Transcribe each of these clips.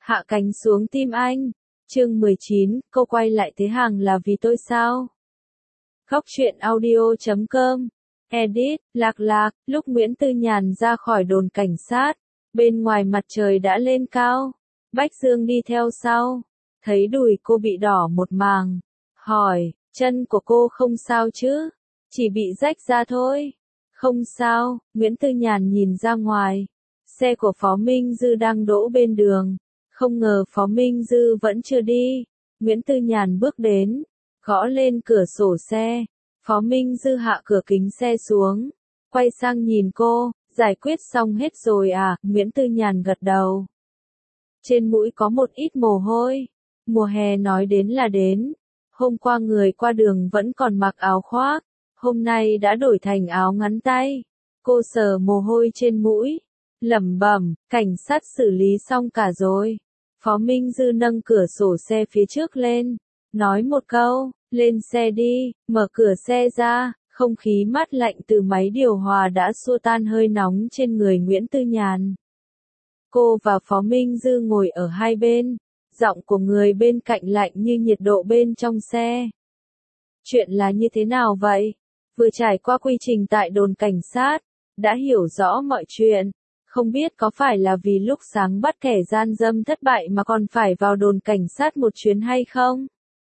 Hạ cánh xuống tim anh. Chương 19, cô quay lại thế hàng là vì tôi sao? Góc truyện audio.com. Edit, Lạc Lạc, lúc Nguyễn Tư Nhàn ra khỏi đồn cảnh sát, bên ngoài mặt trời đã lên cao. Bách Dương đi theo sau, thấy đùi cô bị đỏ một màng, hỏi, chân của cô không sao chứ? Chỉ bị rách ra thôi. Không sao, Nguyễn Tư Nhàn nhìn ra ngoài. Xe của Phó Minh Dư đang đỗ bên đường. Không ngờ Phó Minh Dư vẫn chưa đi. Nguyễn Tư Nhàn bước đến, gõ lên cửa sổ xe. Phó Minh Dư hạ cửa kính xe xuống, quay sang nhìn cô, giải quyết xong hết rồi à? Nguyễn Tư Nhàn gật đầu. Trên mũi có một ít mồ hôi. Mùa hè nói đến là đến. Hôm qua người qua đường vẫn còn mặc áo khoác, hôm nay đã đổi thành áo ngắn tay. Cô sờ mồ hôi trên mũi, lẩm bẩm, cảnh sát xử lý xong cả rồi. Phó Minh Dư nâng cửa sổ xe phía trước lên, nói một câu, lên xe đi. Mở cửa xe ra, không khí mát lạnh từ máy điều hòa đã xua tan hơi nóng trên người Nguyễn Tư Nhàn. Cô và Phó Minh Dư ngồi ở hai bên, giọng của người bên cạnh lạnh như nhiệt độ bên trong xe. Chuyện là như thế nào vậy? Vừa trải qua quy trình tại đồn cảnh sát, đã hiểu rõ mọi chuyện. Không biết có phải là vì lúc sáng bắt kẻ gian dâm thất bại mà còn phải vào đồn cảnh sát một chuyến hay không?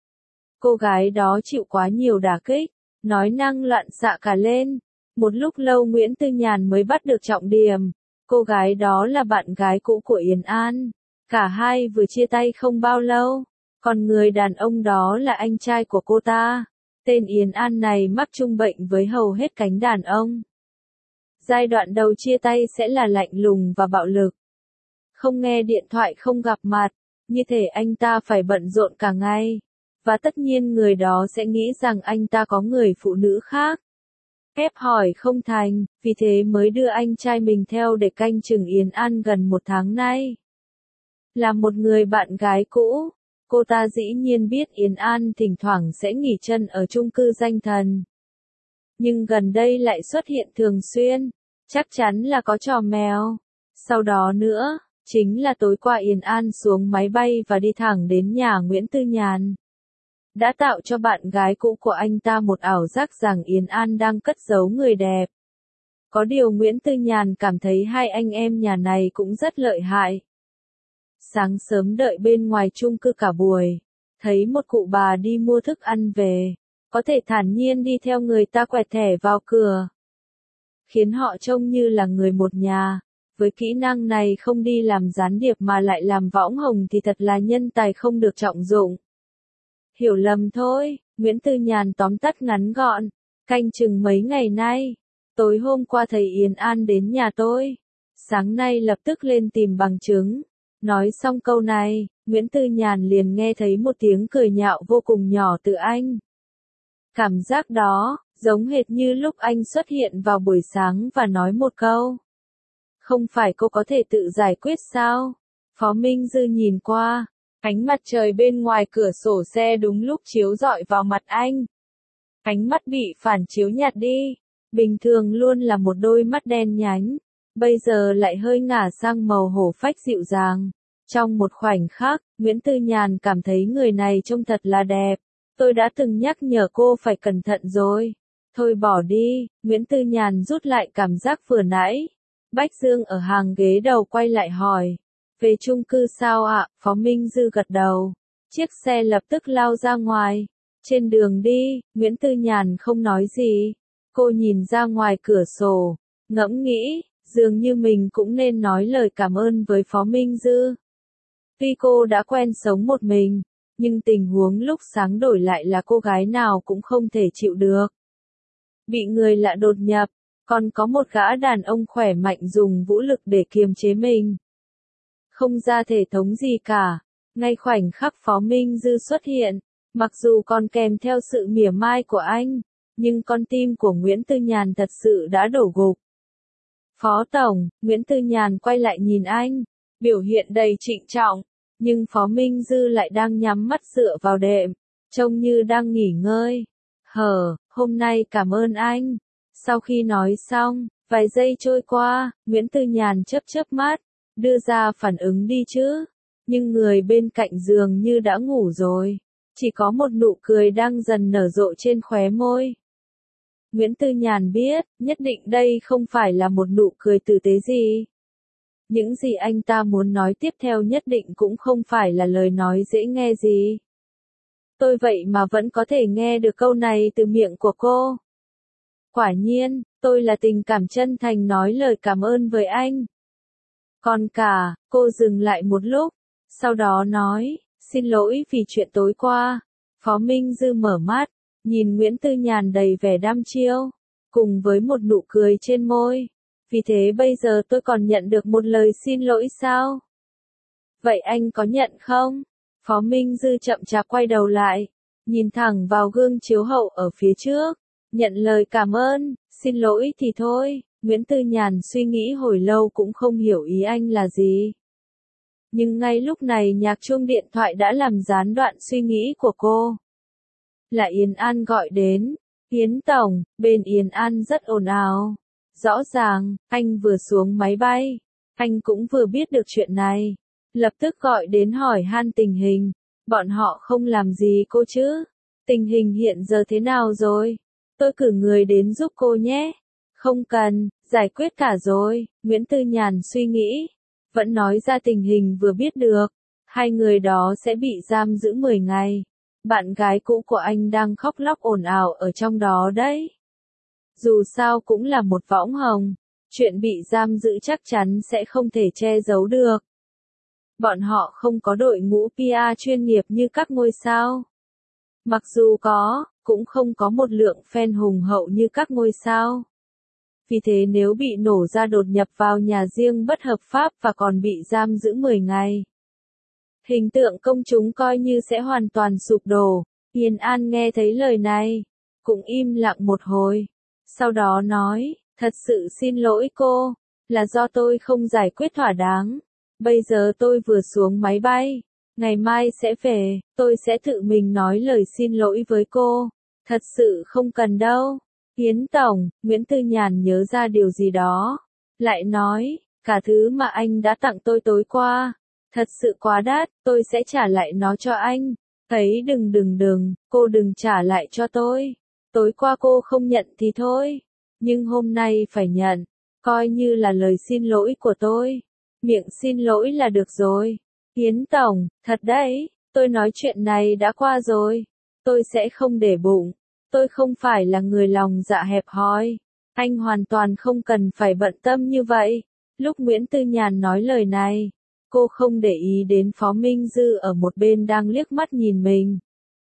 Cô gái đó chịu quá nhiều đả kích, nói năng loạn xạ cả lên. Một lúc lâu Nguyễn Tư Nhàn mới bắt được trọng điểm. Cô gái đó là bạn gái cũ của Yến An. Cả hai vừa chia tay không bao lâu. Còn người đàn ông đó là anh trai của cô ta. Tên Yến An này mắc chung bệnh với hầu hết cánh đàn ông. Giai đoạn đầu chia tay sẽ là lạnh lùng và bạo lực. Không nghe điện thoại, không gặp mặt, như thể anh ta phải bận rộn cả ngày. Và tất nhiên người đó sẽ nghĩ rằng anh ta có người phụ nữ khác. Ép hỏi không thành, vì thế mới đưa anh trai mình theo để canh chừng Yến An gần một tháng nay. Là một người bạn gái cũ, cô ta dĩ nhiên biết Yến An thỉnh thoảng sẽ nghỉ chân ở chung cư Danh Thần. Nhưng gần đây lại xuất hiện thường xuyên, chắc chắn là có trò mèo. Sau đó nữa, chính là tối qua Yến An xuống máy bay và đi thẳng đến nhà Nguyễn Tư Nhàn. Đã tạo cho bạn gái cũ của anh ta một ảo giác rằng Yến An đang cất giấu người đẹp. Có điều Nguyễn Tư Nhàn cảm thấy hai anh em nhà này cũng rất lợi hại. Sáng sớm đợi bên ngoài chung cư cả buổi, thấy một cụ bà đi mua thức ăn về, có thể thản nhiên đi theo người ta quẹt thẻ vào cửa. Khiến họ trông như là người một nhà. Với kỹ năng này không đi làm gián điệp mà lại làm võng hồng thì thật là nhân tài không được trọng dụng. Hiểu lầm thôi, Nguyễn Tư Nhàn tóm tắt ngắn gọn, canh chừng mấy ngày nay. Tối hôm qua thầy Yến An đến nhà tôi, sáng nay lập tức lên tìm bằng chứng. Nói xong câu này, Nguyễn Tư Nhàn liền nghe thấy một tiếng cười nhạo vô cùng nhỏ từ anh. Cảm giác đó, giống hệt như lúc anh xuất hiện vào buổi sáng và nói một câu. Không phải cô có thể tự giải quyết sao? Phó Minh Dư nhìn qua, ánh mặt trời bên ngoài cửa sổ xe đúng lúc chiếu rọi vào mặt anh. Ánh mắt bị phản chiếu nhạt đi, bình thường luôn là một đôi mắt đen nhánh, bây giờ lại hơi ngả sang màu hổ phách dịu dàng. Trong một khoảnh khắc, Nguyễn Tư Nhàn cảm thấy người này trông thật là đẹp. Tôi đã từng nhắc nhở cô phải cẩn thận rồi. Thôi bỏ đi, Nguyễn Tư Nhàn rút lại cảm giác vừa nãy. Bách Dương ở hàng ghế đầu quay lại hỏi. Về chung cư sao ạ? Phó Minh Dư gật đầu. Chiếc xe lập tức lao ra ngoài. Trên đường đi, Nguyễn Tư Nhàn không nói gì. Cô nhìn ra ngoài cửa sổ, ngẫm nghĩ, dường như mình cũng nên nói lời cảm ơn với Phó Minh Dư. Tuy cô đã quen sống một mình, nhưng tình huống lúc sáng đổi lại là cô gái nào cũng không thể chịu được. Bị người lạ đột nhập, còn có một gã đàn ông khỏe mạnh dùng vũ lực để kiềm chế mình. Không ra thể thống gì cả, ngay khoảnh khắc Phó Minh Dư xuất hiện, mặc dù còn kèm theo sự mỉa mai của anh, nhưng con tim của Nguyễn Tư Nhàn thật sự đã đổ gục. Phó Tổng, Nguyễn Tư Nhàn quay lại nhìn anh, biểu hiện đầy trịnh trọng, nhưng Phó Minh Dư lại đang nhắm mắt dựa vào đệm, trông như đang nghỉ ngơi. Hôm nay cảm ơn anh. Sau khi nói xong, vài giây trôi qua, Nguyễn Tư Nhàn chớp chớp mắt, đưa ra phản ứng đi chứ. nhưng người bên cạnh dường như đã ngủ rồi. Chỉ có một nụ cười đang dần nở rộ trên khóe môi. Nguyễn Tư Nhàn biết, nhất định đây không phải là một nụ cười tử tế gì. Những gì anh ta muốn nói tiếp theo nhất định cũng không phải là lời nói dễ nghe gì. Tôi vậy mà vẫn có thể nghe được câu này từ miệng của cô. Quả nhiên, tôi là tình cảm chân thành nói lời cảm ơn với anh. Còn cả, cô dừng lại một lúc, sau đó nói, xin lỗi vì chuyện tối qua. Phó Minh Dư mở mắt, nhìn Nguyễn Tư Nhàn đầy vẻ đăm chiêu, cùng với một nụ cười trên môi. Vì thế bây giờ tôi còn nhận được một lời xin lỗi sao? Vậy anh có nhận không? Phó Minh Dư chậm chạp quay đầu lại, nhìn thẳng vào gương chiếu hậu ở phía trước, nhận lời cảm ơn, xin lỗi thì thôi. Nguyễn Tư Nhàn suy nghĩ hồi lâu cũng không hiểu ý anh là gì. Nhưng ngay lúc này nhạc chuông điện thoại đã làm gián đoạn suy nghĩ của cô. Là Yến An gọi đến. Yến Tổng, bên Yến An rất ồn ào. Rõ ràng, anh vừa xuống máy bay. Anh cũng vừa biết được chuyện này. Lập tức gọi đến hỏi han tình hình. Bọn họ không làm gì cô chứ? Tình hình hiện giờ thế nào rồi? Tôi cử người đến giúp cô nhé. Không cần, giải quyết cả rồi. Nguyễn Tư Nhàn suy nghĩ. Vẫn nói ra tình hình vừa biết được. Hai người đó sẽ bị giam giữ 10 ngày. Bạn gái cũ của anh đang khóc lóc ồn ào ở trong đó đấy. Dù sao cũng là một võng hồng. Chuyện bị giam giữ chắc chắn sẽ không thể che giấu được. Bọn họ không có đội ngũ PR chuyên nghiệp như các ngôi sao. Mặc dù có, cũng không có một lượng fan hùng hậu như các ngôi sao. Vì thế nếu bị nổ ra đột nhập vào nhà riêng bất hợp pháp và còn bị giam giữ 10 ngày. Hình tượng công chúng coi như sẽ hoàn toàn sụp đổ. Yến An nghe thấy lời này, cũng im lặng một hồi. Sau đó nói, thật sự xin lỗi cô, là do tôi không giải quyết thỏa đáng. Bây giờ tôi vừa xuống máy bay, ngày mai sẽ về, tôi sẽ tự mình nói lời xin lỗi với cô. Thật sự không cần đâu. Yến Tổng, Nguyễn Tư Nhàn nhớ ra điều gì đó. Lại nói, cả thứ mà anh đã tặng tôi tối qua. Thật sự quá đắt, tôi sẽ trả lại nó cho anh. Ấy đừng, cô đừng trả lại cho tôi. Tối qua cô không nhận thì thôi. Nhưng hôm nay phải nhận. Coi như là lời xin lỗi của tôi. Miệng xin lỗi là được rồi. Yến Tổng, thật đấy, tôi nói chuyện này đã qua rồi. Tôi sẽ không để bụng. Tôi không phải là người lòng dạ hẹp hòi. Anh hoàn toàn không cần phải bận tâm như vậy. Lúc Nguyễn Tư Nhàn nói lời này, cô không để ý đến Phó Minh Dư ở một bên đang liếc mắt nhìn mình.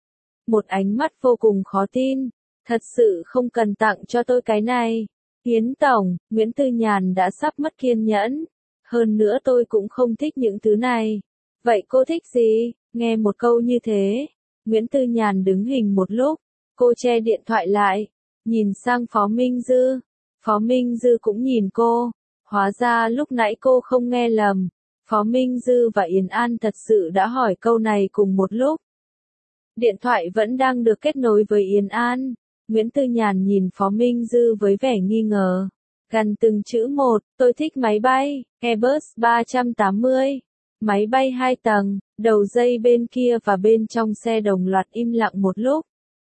Một ánh mắt vô cùng khó tin. Thật sự không cần tặng cho tôi cái này. Yến Tổng, Nguyễn Tư Nhàn đã sắp mất kiên nhẫn. Hơn nữa tôi cũng không thích những thứ này. Vậy cô thích gì? Nghe một câu như thế, Nguyễn Tư Nhàn đứng hình một lúc. Cô che điện thoại lại, nhìn sang Phó Minh Dư. Phó Minh Dư cũng nhìn cô. Hóa ra lúc nãy cô không nghe lầm. Phó Minh Dư và Yến An thật sự đã hỏi câu này cùng một lúc. Điện thoại vẫn đang được kết nối với Yến An. Nguyễn Tư Nhàn nhìn Phó Minh Dư với vẻ nghi ngờ. Gần từng chữ một, tôi thích máy bay, Airbus 380. Máy bay 2 tầng, đầu dây bên kia và bên trong xe đồng loạt im lặng một lúc.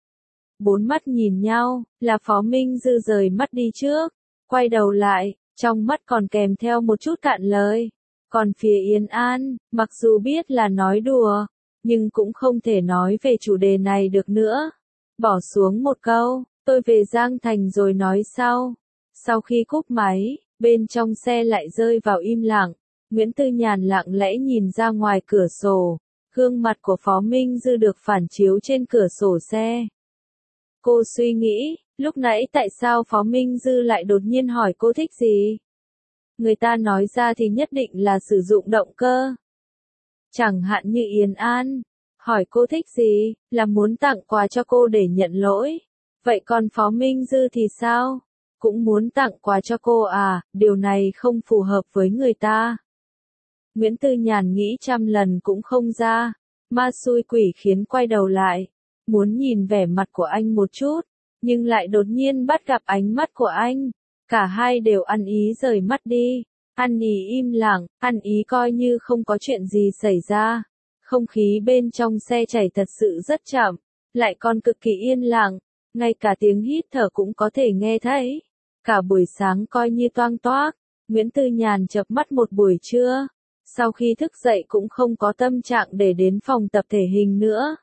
Bốn mắt nhìn nhau, là Phó Minh Dư rời mắt đi trước, quay đầu lại, trong mắt còn kèm theo một chút cạn lời. Còn phía Yến An, mặc dù biết là nói đùa, nhưng cũng không thể nói về chủ đề này được nữa. Bỏ xuống một câu, tôi về Giang Thành rồi nói sau. Sau khi cúp máy, bên trong xe lại rơi vào im lặng. Nguyễn Tư Nhàn lặng lẽ nhìn ra ngoài cửa sổ. Gương mặt của Phó Minh Dư được phản chiếu trên cửa sổ xe. Cô suy nghĩ, lúc nãy tại sao Phó Minh Dư lại đột nhiên hỏi cô thích gì? Người ta nói ra thì nhất định là sử dụng động cơ. Chẳng hạn như Yến An, hỏi cô thích gì, là muốn tặng quà cho cô để nhận lỗi. Vậy còn Phó Minh Dư thì sao? Cũng muốn tặng quà cho cô à, điều này không phù hợp với người ta. Nguyễn Tư Nhàn nghĩ trăm lần cũng không ra. Ma xui quỷ khiến quay đầu lại. Muốn nhìn vẻ mặt của anh một chút, nhưng lại đột nhiên bắt gặp ánh mắt của anh. Cả hai đều ăn ý rời mắt đi. Ăn ý im lặng, ăn ý coi như không có chuyện gì xảy ra. Không khí bên trong xe chảy thật sự rất chậm, lại còn cực kỳ yên lặng, ngay cả tiếng hít thở cũng có thể nghe thấy. Cả buổi sáng coi như toang toác, Nguyễn Tư Nhàn chợp mắt một buổi trưa, sau khi thức dậy cũng không có tâm trạng để đến phòng tập thể hình nữa.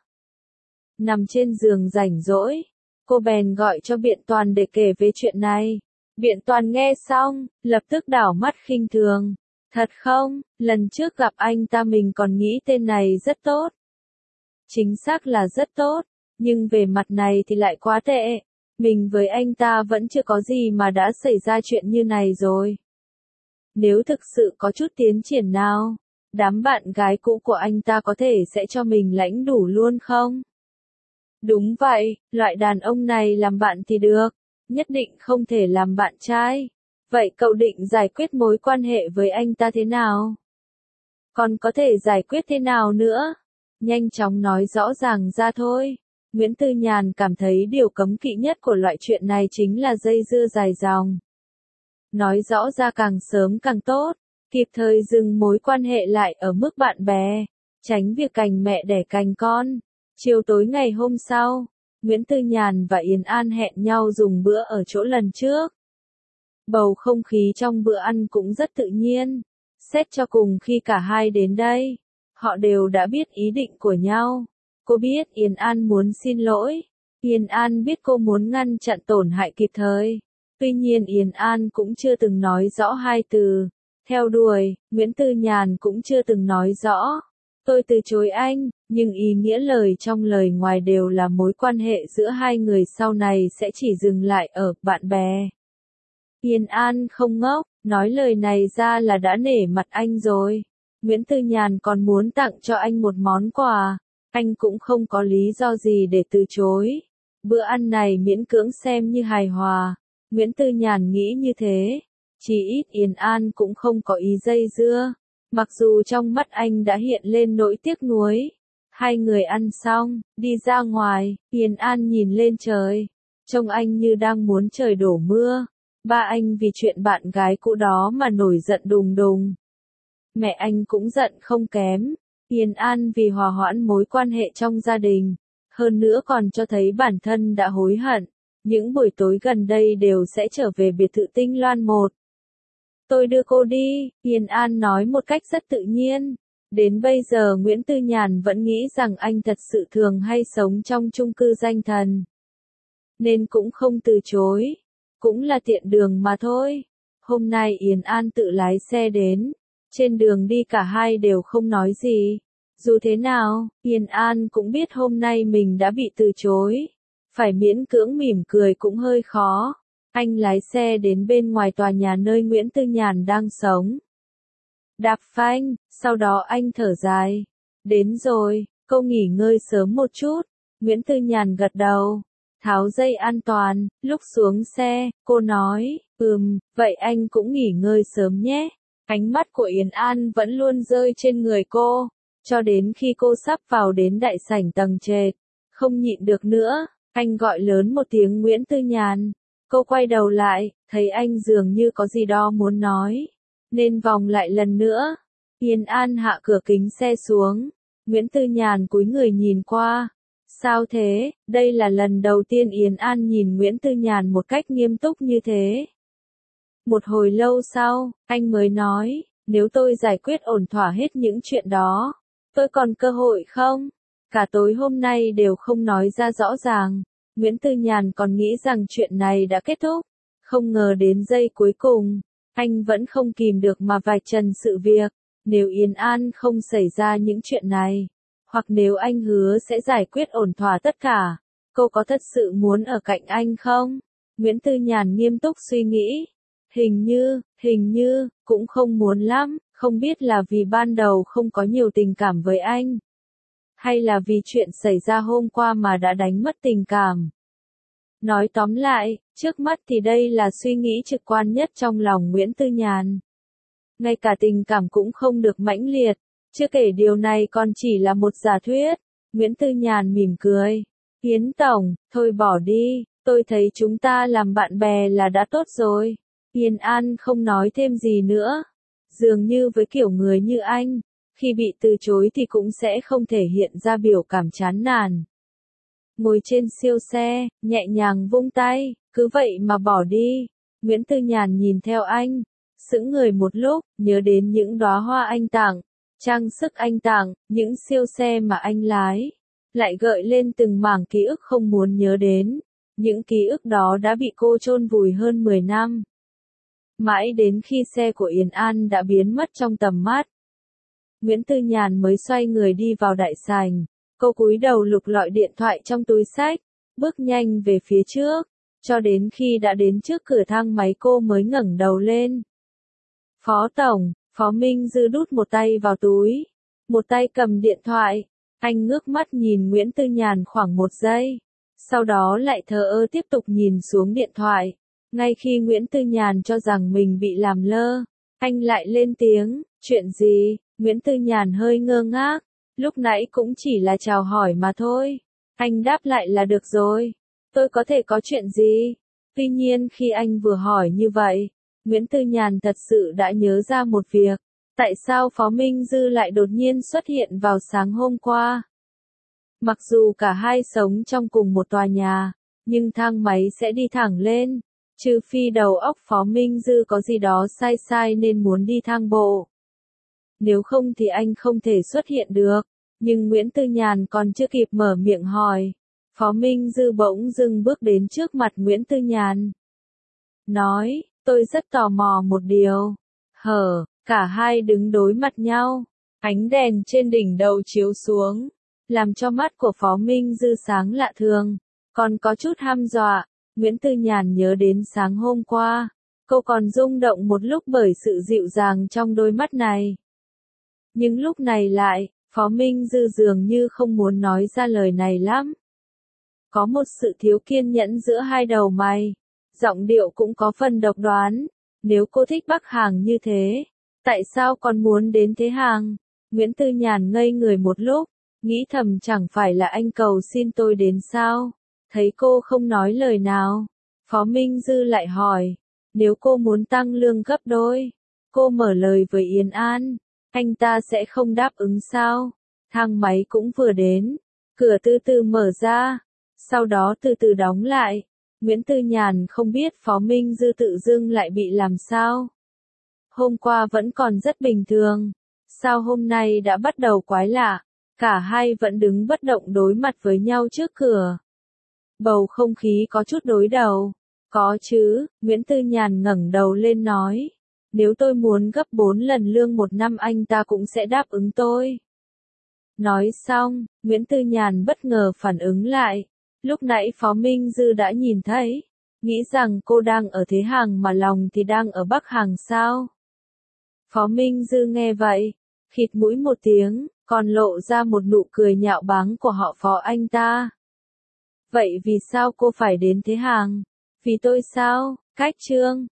Nằm trên giường rảnh rỗi, cô bèn gọi cho Biện Toàn để kể về chuyện này. Biện Toàn nghe xong, lập tức đảo mắt khinh thường. Thật không, lần trước gặp anh ta mình còn nghĩ tên này rất tốt. Chính xác là rất tốt, nhưng về mặt này thì lại quá tệ. Mình với anh ta vẫn chưa có gì mà đã xảy ra chuyện như này rồi. Nếu thực sự có chút tiến triển nào, đám bạn gái cũ của anh ta có thể sẽ cho mình lãnh đủ luôn không? Đúng vậy, loại đàn ông này làm bạn thì được, nhất định không thể làm bạn trai. Vậy cậu định giải quyết mối quan hệ với anh ta thế nào? Còn có thể giải quyết thế nào nữa? Nhanh chóng nói rõ ràng ra thôi. Nguyễn Tư Nhàn cảm thấy điều cấm kỵ nhất của loại chuyện này chính là dây dưa dài dòng. Nói rõ ra càng sớm càng tốt, kịp thời dừng mối quan hệ lại ở mức bạn bè, tránh việc cành mẹ đẻ cành con. Chiều tối ngày hôm sau, Nguyễn Tư Nhàn và Yến An hẹn nhau dùng bữa ở chỗ lần trước. Bầu không khí trong bữa ăn cũng rất tự nhiên. Xét cho cùng khi cả hai đến đây, họ đều đã biết ý định của nhau. Cô biết Yến An muốn xin lỗi. Yến An biết cô muốn ngăn chặn tổn hại kịp thời. Tuy nhiên Yến An cũng chưa từng nói rõ hai từ. Theo đuổi, Nguyễn Tư Nhàn cũng chưa từng nói rõ. Tôi từ chối anh, nhưng ý nghĩa lời trong lời ngoài đều là mối quan hệ giữa hai người sau này sẽ chỉ dừng lại ở bạn bè. Yến An không ngốc, nói lời này ra là đã nể mặt anh rồi. Nguyễn Tư Nhàn còn muốn tặng cho anh một món quà, anh cũng không có lý do gì để từ chối. Bữa ăn này miễn cưỡng xem như hài hòa, Nguyễn Tư Nhàn nghĩ như thế. Chỉ ít Yến An cũng không có ý dây dưa, mặc dù trong mắt anh đã hiện lên nỗi tiếc nuối. Hai người ăn xong, đi ra ngoài, Yến An nhìn lên trời, trông anh như đang muốn trời đổ mưa. Ba anh vì chuyện bạn gái cũ đó mà nổi giận đùng đùng. Mẹ anh cũng giận không kém. Yến An vì hòa hoãn mối quan hệ trong gia đình, hơn nữa còn cho thấy bản thân đã hối hận. Những buổi tối gần đây đều sẽ trở về biệt thự Tinh Loan 1. Tôi đưa cô đi, Yến An nói một cách rất tự nhiên. Đến bây giờ Nguyễn Tư Nhàn vẫn nghĩ rằng anh thật sự thường hay sống trong chung cư danh thần, nên cũng không từ chối. Cũng là tiện đường mà thôi. Hôm nay Yến An tự lái xe đến. Trên đường đi cả hai đều không nói gì. Dù thế nào, Yến An cũng biết hôm nay mình đã bị từ chối. Phải miễn cưỡng mỉm cười cũng hơi khó. Anh lái xe đến bên ngoài tòa nhà nơi Nguyễn Tư Nhàn đang sống. Đạp phanh, sau đó anh thở dài. Đến rồi, cô nghỉ ngơi sớm một chút. Nguyễn Tư Nhàn gật đầu. Tháo dây an toàn, lúc xuống xe, cô nói, vậy anh cũng nghỉ ngơi sớm nhé. Ánh mắt của Yến An vẫn luôn rơi trên người cô, cho đến khi cô sắp vào đến đại sảnh tầng trệt. Không nhịn được nữa, anh gọi lớn một tiếng Nguyễn Tư Nhàn. Cô quay đầu lại, thấy anh dường như có gì đó muốn nói, nên vòng lại lần nữa. Yến An hạ cửa kính xe xuống, Nguyễn Tư Nhàn cúi người nhìn qua. Sao thế? Đây là lần đầu tiên Yến An nhìn Nguyễn Tư Nhàn một cách nghiêm túc như thế. Một hồi lâu sau, anh mới nói, nếu tôi giải quyết ổn thỏa hết những chuyện đó, tôi còn cơ hội không? Cả tối hôm nay đều không nói ra rõ ràng. Nguyễn Tư Nhàn còn nghĩ rằng chuyện này đã kết thúc. Không ngờ đến giây cuối cùng, anh vẫn không kìm được mà vạch trần sự việc. Nếu Yến An không xảy ra những chuyện này, hoặc nếu anh hứa sẽ giải quyết ổn thỏa tất cả, cô có thật sự muốn ở cạnh anh không? Nguyễn Tư Nhàn nghiêm túc suy nghĩ. Hình như, cũng không muốn lắm, không biết là vì ban đầu không có nhiều tình cảm với anh. Hay là vì chuyện xảy ra hôm qua mà đã đánh mất tình cảm. Nói tóm lại, trước mắt thì đây là suy nghĩ trực quan nhất trong lòng Nguyễn Tư Nhàn. Ngay cả tình cảm cũng không được mãnh liệt. Chưa kể điều này còn chỉ là một giả thuyết. Nguyễn Tư Nhàn mỉm cười. Yến Tổng, thôi bỏ đi, tôi thấy chúng ta làm bạn bè là đã tốt rồi. Yến An không nói thêm gì nữa. Dường như với kiểu người như anh, khi bị từ chối thì cũng sẽ không thể hiện ra biểu cảm chán nản. Ngồi trên siêu xe, nhẹ nhàng vung tay, cứ vậy mà bỏ đi. Nguyễn Tư Nhàn nhìn theo anh, sững người một lúc, nhớ đến những đóa hoa anh tặng, trang sức anh tặng, những siêu xe mà anh lái. Lại gợi lên từng mảng ký ức không muốn nhớ đến. Những ký ức đó đã bị cô chôn vùi hơn 10 năm. Mãi đến khi xe của Yến An đã biến mất trong tầm mắt, Nguyễn Tư Nhàn mới xoay người đi vào đại sảnh. Cô cúi đầu lục lọi điện thoại trong túi xách, bước nhanh về phía trước, cho đến khi đã đến trước cửa thang máy cô mới ngẩng đầu lên. Phó Tổng, Phó Minh Dư đút một tay vào túi, một tay cầm điện thoại. Anh ngước mắt nhìn Nguyễn Tư Nhàn khoảng 1 giây, sau đó lại thờ ơ tiếp tục nhìn xuống điện thoại. Ngay khi Nguyễn Tư Nhàn cho rằng mình bị làm lơ, anh lại lên tiếng, chuyện gì? Nguyễn Tư Nhàn hơi ngơ ngác, lúc nãy cũng chỉ là chào hỏi mà thôi. Anh đáp lại là được rồi, tôi có thể có chuyện gì? Tuy nhiên khi anh vừa hỏi như vậy, Nguyễn Tư Nhàn thật sự đã nhớ ra một việc. Tại sao Phó Minh Dư lại đột nhiên xuất hiện vào sáng hôm qua? Mặc dù cả hai sống trong cùng một tòa nhà, nhưng thang máy sẽ đi thẳng lên, trừ phi đầu óc Phó Minh Dư có gì đó sai sai nên muốn đi thang bộ. Nếu không thì anh không thể xuất hiện được. Nhưng Nguyễn Tư Nhàn còn chưa kịp mở miệng hỏi, Phó Minh Dư bỗng dưng bước đến trước mặt Nguyễn Tư Nhàn. Nói, tôi rất tò mò một điều. Cả hai đứng đối mặt nhau, ánh đèn trên đỉnh đầu chiếu xuống, làm cho mắt của Phó Minh Dư sáng lạ thường, còn có chút hăm dọa. Nguyễn Tư Nhàn nhớ đến sáng hôm qua, cô còn rung động một lúc bởi sự dịu dàng trong đôi mắt này. Nhưng lúc này lại, Phó Minh Dư dường như không muốn nói ra lời này lắm. Có một sự thiếu kiên nhẫn giữa hai đầu mày, giọng điệu cũng có phần độc đoán. Nếu cô thích Bắc Hàng như thế, tại sao còn muốn đến Thế Hàng? Nguyễn Tư Nhàn ngây người một lúc, nghĩ thầm chẳng phải là anh cầu xin tôi đến sao? Thấy cô không nói lời nào, Phó Minh Dư lại hỏi, nếu cô muốn tăng lương gấp đôi, cô mở lời với Yến An, anh ta sẽ không đáp ứng sao? Thang máy cũng vừa đến, cửa từ từ mở ra, sau đó từ từ đóng lại. Nguyễn Tư Nhàn không biết Phó Minh Dư tự dưng lại bị làm sao. Hôm qua vẫn còn rất bình thường, sao hôm nay đã bắt đầu quái lạ? Cả hai vẫn đứng bất động đối mặt với nhau trước cửa. Bầu không khí có chút đối đầu. Có chứ, Nguyễn Tư Nhàn ngẩng đầu lên nói. Nếu tôi muốn gấp 4 lần lương một năm anh ta cũng sẽ đáp ứng tôi. Nói xong, Nguyễn Tư Nhàn bất ngờ phản ứng lại. Lúc nãy Phó Minh Dư đã nhìn thấy, nghĩ rằng cô đang ở Thế Hàng mà lòng thì đang ở Bắc Hàng sao? Phó Minh Dư nghe vậy, khịt mũi một tiếng, còn lộ ra một nụ cười nhạo báng của họ Phó anh ta. Vậy vì sao cô phải đến Thế Hàng? Vì tôi sao? Cách chương